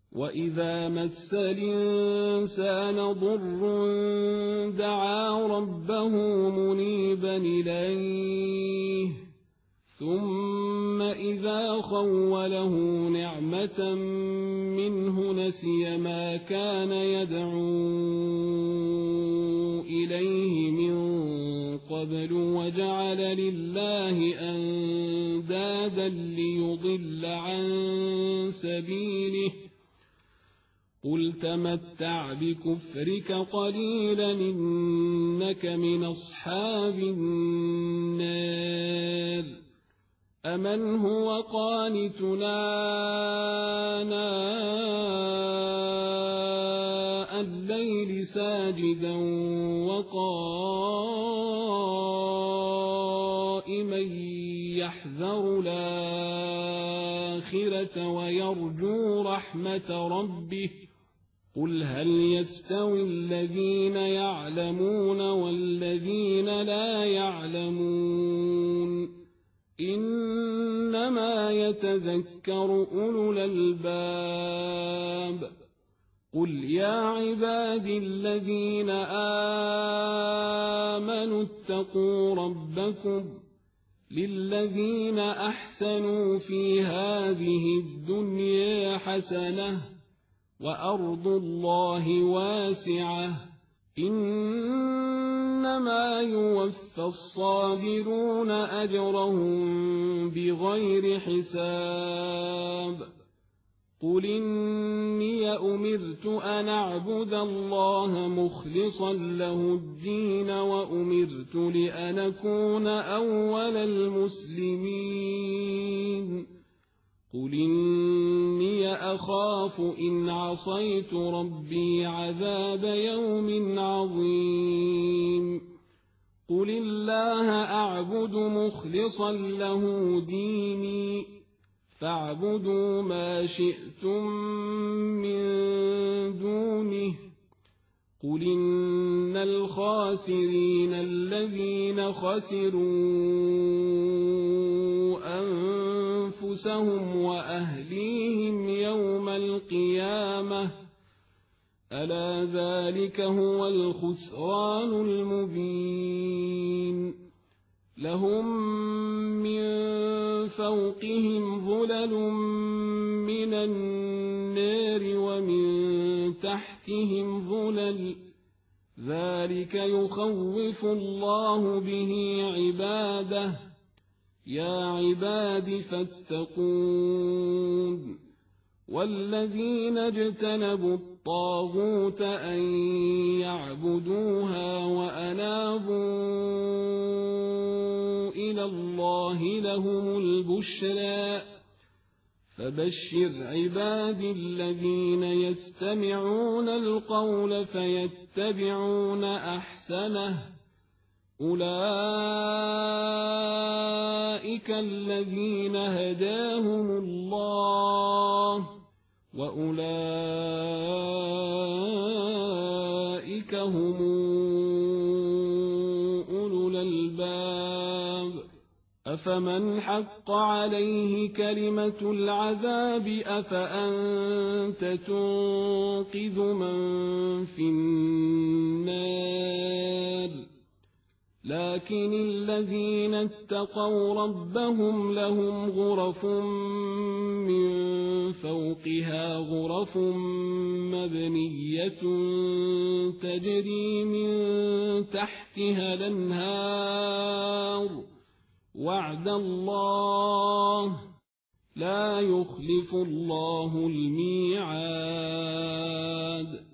وإذا مس الإنسان ضر دعا ربه منيبا إليه ثم إذا خوله نعمة منه نسي ما كان يدعو إليه من قبل وجعل لله أندادا ليضل عن سبيله قل تمتع بكفرك قليلا إنك من أصحاب النار أمن هو قانتنا آناء الليل ساجدا وقائما يحذر الآخرة ويرجو رحمة ربه قل هل يستوي الذين يعلمون والذين لا يعلمون إنما يتذكر أولو الألباب قل يا عبادي الذين آمنوا اتقوا ربكم للذين أحسنوا في هذه الدنيا حسنة وأرض الله واسعة إنما يوفى الصابرون أجرهم بغير حساب قل إني أمرت أن أعبد الله مخلصا له الدين وأمرت لأن أكون أول المسلمين قل إني أخاف إن عصيت ربي عذاب يوم عظيم قل الله أعبد مخلصا له ديني فاعبدوا ما شئتم من دونه قل إن الخاسرين الذين خسروا أنفسهم وأهليهم يوم القيامة ألا ذلك هو الخسران المبين لهم من فوقهم ظلل من النار ومن تحتهم ظلل ذلك يخوف الله به عباده يا عباد فاتقون والذين اجتنبوا الطاغوت أن يعبدوها وأنابوا إلى الله لهم البشرى فبشر عبادي الذين يستمعون القول فيتبعون أحسنه أولئك الذين هداهم الله وأولئك هم أولو الألباب أفمن حق عليه كلمة العذاب أفأنت تنقذ من في النار لكن الذين اتقوا ربهم لهم غرف من فوقها غرف مبنية تجري من تحتها الأنهار وعد الله لا يخلف الله الميعاد